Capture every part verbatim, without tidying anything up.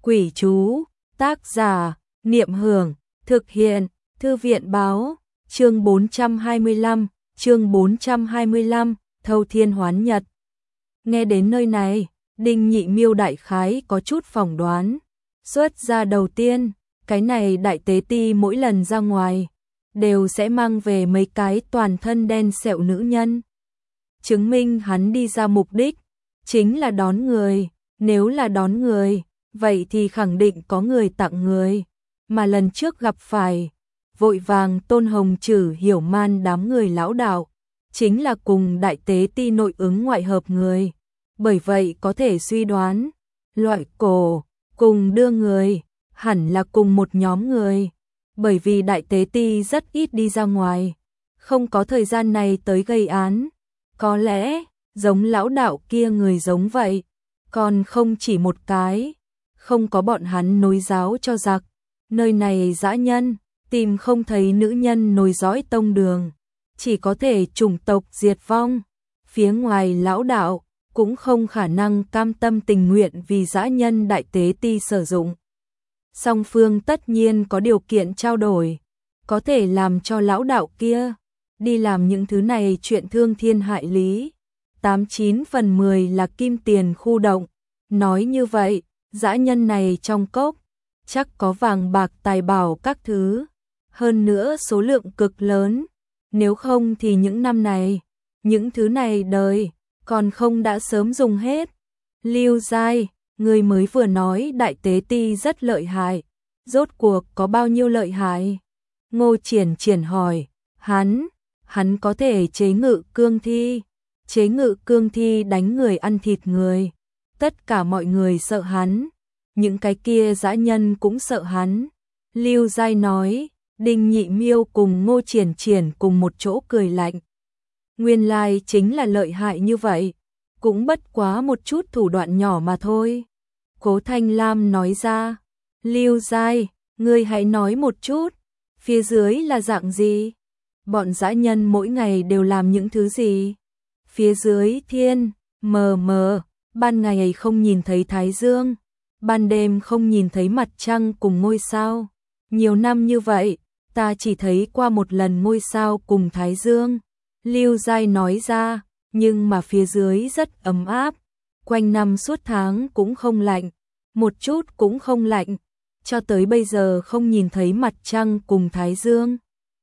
Quỷ chú, tác giả, Niệm Hưởng, thực hiện, Thư viện báo, chương bốn trăm hai mươi lăm, chương bốn trăm hai mươi lăm, Thâu Thiên Hoán Nhật. Nghe đến nơi này, Đinh Nhị Miêu đại khái có chút phỏng đoán. Xuất ra đầu tiên, cái này đại tế ti mỗi lần ra ngoài, đều sẽ mang về mấy cái toàn thân đen sẹo nữ nhân. Chứng minh hắn đi ra mục đích, chính là đón người, nếu là đón người, vậy thì khẳng định có người tặng người, mà lần trước gặp phải, vội vàng Tôn Hồng Trử hiểu man đám người lão đạo, chính là cùng đại tế ti nội ứng ngoại hợp người, bởi vậy có thể suy đoán, loại cổ, cùng đưa người, hẳn là cùng một nhóm người, bởi vì đại tế ti rất ít đi ra ngoài, không có thời gian này tới gây án, có lẽ, giống lão đạo kia người giống vậy, còn không chỉ một cái, không có bọn hắn nối giáo cho giặc, nơi này dã nhân, tìm không thấy nữ nhân nối dõi tông đường, chỉ có thể chủng tộc diệt vong, phía ngoài lão đạo, cũng không khả năng cam tâm tình nguyện vì dã nhân đại tế ti sử dụng. Song phương tất nhiên có điều kiện trao đổi, có thể làm cho lão đạo kia đi làm những thứ này chuyện thương thiên hại lý. Tám chín phần mười là kim tiền khu động, nói như vậy, dã nhân này trong cốc, chắc có vàng bạc tài bảo các thứ, hơn nữa số lượng cực lớn, nếu không thì những năm này, những thứ này đời, còn không đã sớm dùng hết. Lưu Giai, người mới vừa nói đại tế ti rất lợi hại, rốt cuộc có bao nhiêu lợi hại? Ngô Triển Triển hỏi, hắn, hắn có thể chế ngự cương thi, chế ngự cương thi đánh người ăn thịt người, tất cả mọi người sợ hắn, những cái kia dã nhân cũng sợ hắn. Lưu Giai nói, Đinh Nhị Miêu cùng Ngô Triển Triển cùng một chỗ cười lạnh. Nguyên lai chính là lợi hại như vậy, cũng bất quá một chút thủ đoạn nhỏ mà thôi. Cố Thanh Lam nói ra, Lưu Giai, ngươi hãy nói một chút, phía dưới là dạng gì? Bọn dã nhân mỗi ngày đều làm những thứ gì? Phía dưới thiên, mờ mờ, ban ngày không nhìn thấy thái dương, ban đêm không nhìn thấy mặt trăng cùng ngôi sao. Nhiều năm như vậy, ta chỉ thấy qua một lần ngôi sao cùng thái dương. Lưu Giai nói ra, nhưng mà phía dưới rất ấm áp, quanh năm suốt tháng cũng không lạnh, một chút cũng không lạnh, cho tới bây giờ không nhìn thấy mặt trăng cùng thái dương.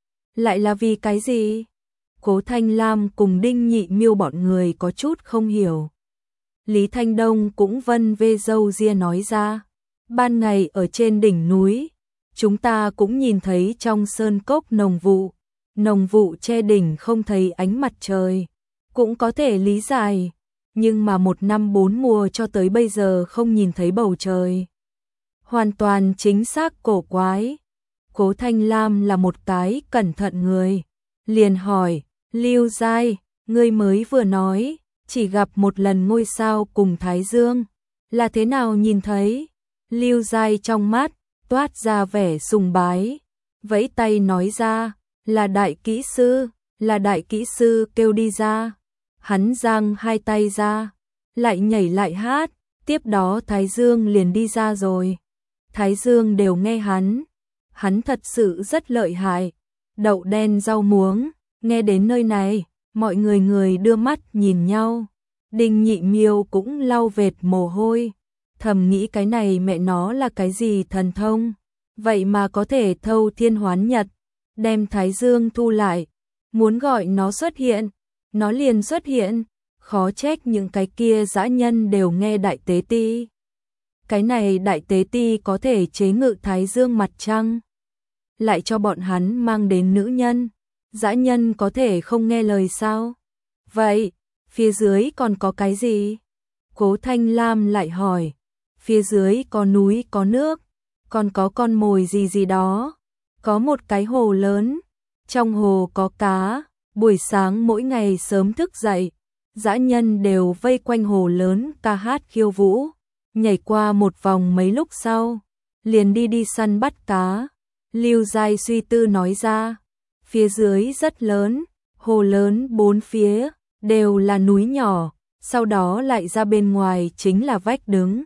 Lại là vì cái gì? Cố Thanh Lam cùng Đinh Nhị Miêu bọn người có chút không hiểu. Lý Thanh Đông cũng vân vê râu ria nói ra, ban ngày ở trên đỉnh núi, chúng ta cũng nhìn thấy trong sơn cốc nồng vụ, nồng vụ che đỉnh không thấy ánh mặt trời, cũng có thể lý giải, nhưng mà một năm bốn mùa cho tới bây giờ không nhìn thấy bầu trời. Hoàn toàn chính xác cổ quái. Cố Thanh Lam là một cái cẩn thận người, liền hỏi, Lưu Giai, ngươi mới vừa nói, chỉ gặp một lần ngôi sao cùng thái dương, là thế nào nhìn thấy? Lưu Giai trong mắt, toát ra vẻ sùng bái, vẫy tay nói ra, là đại kỹ sư, là đại kỹ sư kêu đi ra. Hắn giang hai tay ra, lại nhảy lại hát, tiếp đó thái dương liền đi ra rồi. Thái dương đều nghe hắn, hắn thật sự rất lợi hại, đậu đen rau muống. Nghe đến nơi này, mọi người người đưa mắt nhìn nhau. Đinh Nhị Miêu cũng lau vệt mồ hôi, thầm nghĩ cái này mẹ nó là cái gì thần thông, vậy mà có thể thâu thiên hoán nhật, đem thái dương thu lại, muốn gọi nó xuất hiện, nó liền xuất hiện, khó trách những cái kia dã nhân đều nghe đại tế ti. Cái này đại tế ti có thể chế ngự thái dương mặt trăng, lại cho bọn hắn mang đến nữ nhân, dã nhân có thể không nghe lời sao? Vậy, phía dưới còn có cái gì? Cố Thanh Lam lại hỏi, phía dưới có núi có nước, còn có con mồi gì gì đó, có một cái hồ lớn, trong hồ có cá, buổi sáng mỗi ngày sớm thức dậy, dã nhân đều vây quanh hồ lớn ca hát khiêu vũ, nhảy qua một vòng mấy lúc sau, liền đi đi săn bắt cá. Lưu Giai suy tư nói ra, phía dưới rất lớn, hồ lớn bốn phía, đều là núi nhỏ, sau đó lại ra bên ngoài chính là vách đứng,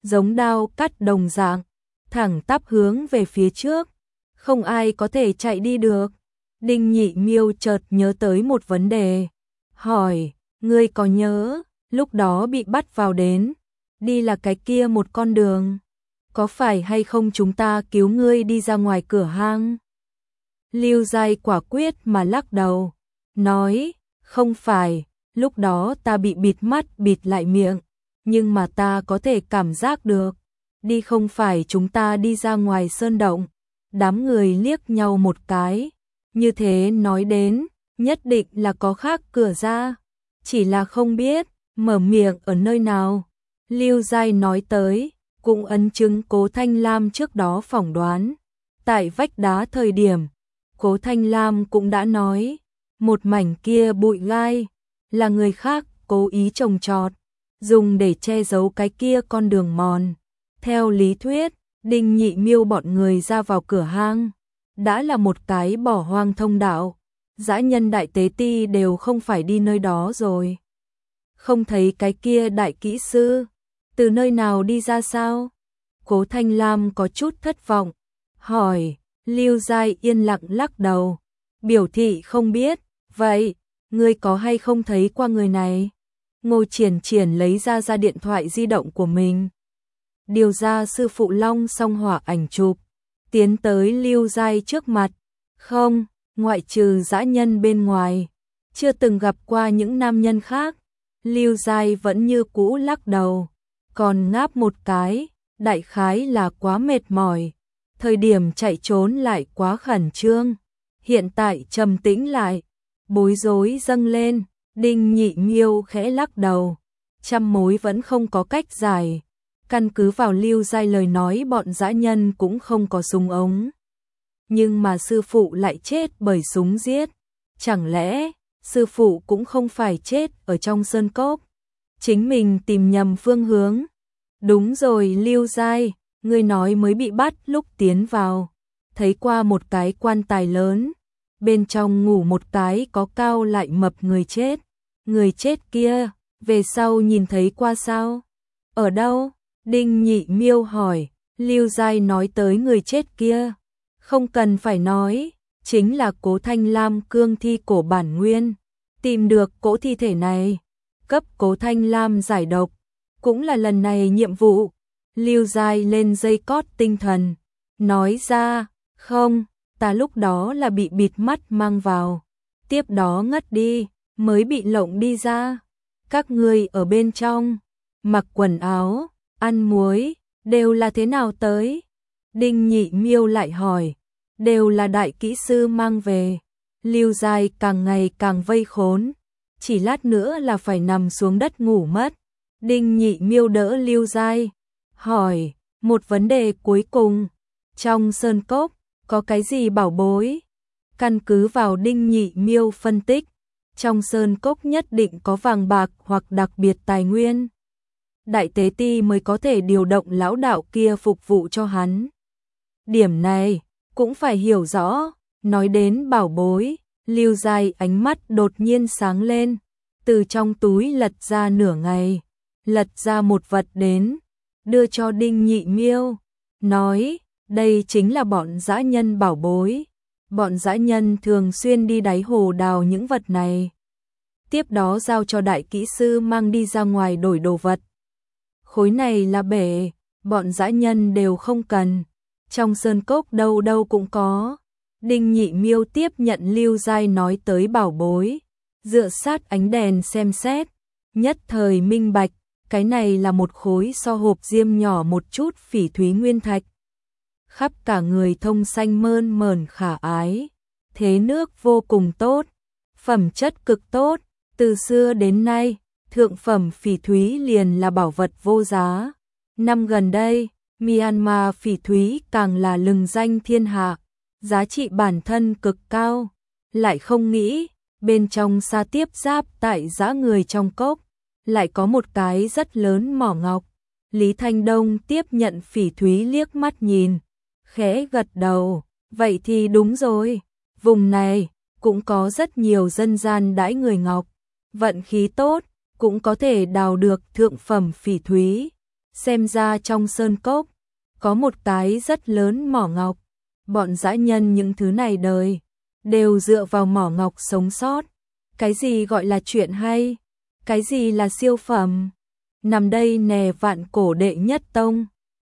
giống đao cắt đồng dạng, thẳng tắp hướng về phía trước, không ai có thể chạy đi được. Đinh Nhị Miêu chợt nhớ tới một vấn đề, hỏi, ngươi có nhớ, lúc đó bị bắt vào đến, đi là cái kia một con đường, có phải hay không chúng ta cứu ngươi đi ra ngoài cửa hang? Lưu Giai quả quyết mà lắc đầu, nói, không phải, lúc đó ta bị bịt mắt bịt lại miệng, nhưng mà ta có thể cảm giác được, đi không phải chúng ta đi ra ngoài sơn động. Đám người liếc nhau một cái, như thế nói đến, nhất định là có khác cửa ra, chỉ là không biết, mở miệng ở nơi nào. Lưu Giai nói tới, cũng ấn chứng Cố Thanh Lam trước đó phỏng đoán. Tại vách đá thời điểm, Cố Thanh Lam cũng đã nói, một mảnh kia bụi gai, là người khác cố ý trồng trọt, dùng để che giấu cái kia con đường mòn. Theo lý thuyết, Đinh Nhị Miêu bọn người ra vào cửa hang, đã là một cái bỏ hoang thông đạo, dã nhân đại tế ti đều không phải đi nơi đó rồi. Không thấy cái kia đại kỹ sư, từ nơi nào đi ra sao? Cố Thanh Lam có chút thất vọng, hỏi, Lưu Giai yên lặng lắc đầu, biểu thị không biết, vậy, ngươi có hay không thấy qua người này? Ngô Triển Triển lấy ra ra điện thoại di động của mình, điều ra sư phụ Long song hỏa ảnh chụp, tiến tới Lưu Giai trước mặt, không, ngoại trừ dã nhân bên ngoài, chưa từng gặp qua những nam nhân khác. Lưu Giai vẫn như cũ lắc đầu, còn ngáp một cái, đại khái là quá mệt mỏi, thời điểm chạy trốn lại quá khẩn trương, hiện tại trầm tĩnh lại, bối rối dâng lên. Đinh Nhị Miêu khẽ lắc đầu, trăm mối vẫn không có cách giải, căn cứ vào Lưu Giai lời nói bọn dã nhân cũng không có súng ống. Nhưng mà sư phụ lại chết bởi súng giết, chẳng lẽ sư phụ cũng không phải chết ở trong sơn cốc, chính mình tìm nhầm phương hướng. Đúng rồi Lưu Giai, ngươi nói mới bị bắt lúc tiến vào, thấy qua một cái quan tài lớn, bên trong ngủ một cái có cao lại mập người chết, người chết kia, về sau nhìn thấy qua sao? Ở đâu? Đinh Nhị Miêu hỏi. Lưu Giai nói tới người chết kia, không cần phải nói, chính là Cố Thanh Lam cương thi cổ bản nguyên, tìm được cỗ thi thể này, cấp Cố Thanh Lam giải độc, cũng là lần này nhiệm vụ. Lưu Giai lên dây cót tinh thần, nói ra, không, ta lúc đó là bị bịt mắt mang vào, tiếp đó ngất đi, mới bị lộng đi ra. Các ngươi ở bên trong, mặc quần áo, ăn muối, đều là thế nào tới? Đinh Nhị Miêu lại hỏi, đều là đại kỹ sư mang về. Lưu Giai càng ngày càng vây khốn, chỉ lát nữa là phải nằm xuống đất ngủ mất. Đinh Nhị Miêu đỡ Lưu Giai, hỏi, một vấn đề cuối cùng, trong sơn cốc, có cái gì bảo bối? Căn cứ vào Đinh Nhị Miêu phân tích, trong sơn cốc nhất định có vàng bạc hoặc đặc biệt tài nguyên. Đại tế ti mới có thể điều động lão đạo kia phục vụ cho hắn. Điểm này, cũng phải hiểu rõ, nói đến bảo bối, Lưu Giai ánh mắt đột nhiên sáng lên, từ trong túi lật ra nửa ngày, lật ra một vật đến, đưa cho Đinh Nhị Miêu, nói, đây chính là bọn dã nhân bảo bối, bọn dã nhân thường xuyên đi đáy hồ đào những vật này, tiếp đó giao cho đại kỹ sư mang đi ra ngoài đổi đồ vật. Khối này là bể, bọn dã nhân đều không cần, trong sơn cốc đâu đâu cũng có. Đinh Nhị Miêu tiếp nhận Lưu Giai nói tới bảo bối, dựa sát ánh đèn xem xét, nhất thời minh bạch, cái này là một khối so hộp diêm nhỏ một chút phỉ thúy nguyên thạch. Khắp cả người thông xanh mơn mởn khả ái, thế nước vô cùng tốt, phẩm chất cực tốt, từ xưa đến nay, thượng phẩm phỉ thúy liền là bảo vật vô giá. Năm gần đây, Myanmar phỉ thúy càng là lừng danh thiên hạ, giá trị bản thân cực cao, lại không nghĩ, bên trong sa tiếp giáp tại dã người trong cốc, lại có một cái rất lớn mỏ ngọc. Lý Thanh Đông tiếp nhận phỉ thúy liếc mắt nhìn, khẽ gật đầu, vậy thì đúng rồi, vùng này cũng có rất nhiều dân gian đãi người ngọc, vận khí tốt, cũng có thể đào được thượng phẩm phỉ thúy. xem ra trong sơn cốc có một cái rất lớn mỏ ngọc, bọn dã nhân những thứ này đời đều dựa vào mỏ ngọc sống sót. Cái gì gọi là chuyện hay? Cái gì là siêu phẩm? Nằm đây nè, vạn cổ đệ nhất tông.